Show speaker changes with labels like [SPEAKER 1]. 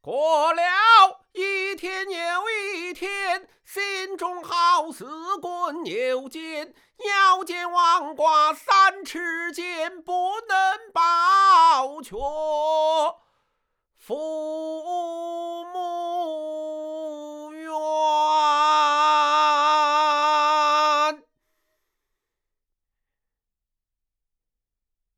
[SPEAKER 1] 过了一天又一天，心中好似滚又尖，腰间王瓜3尺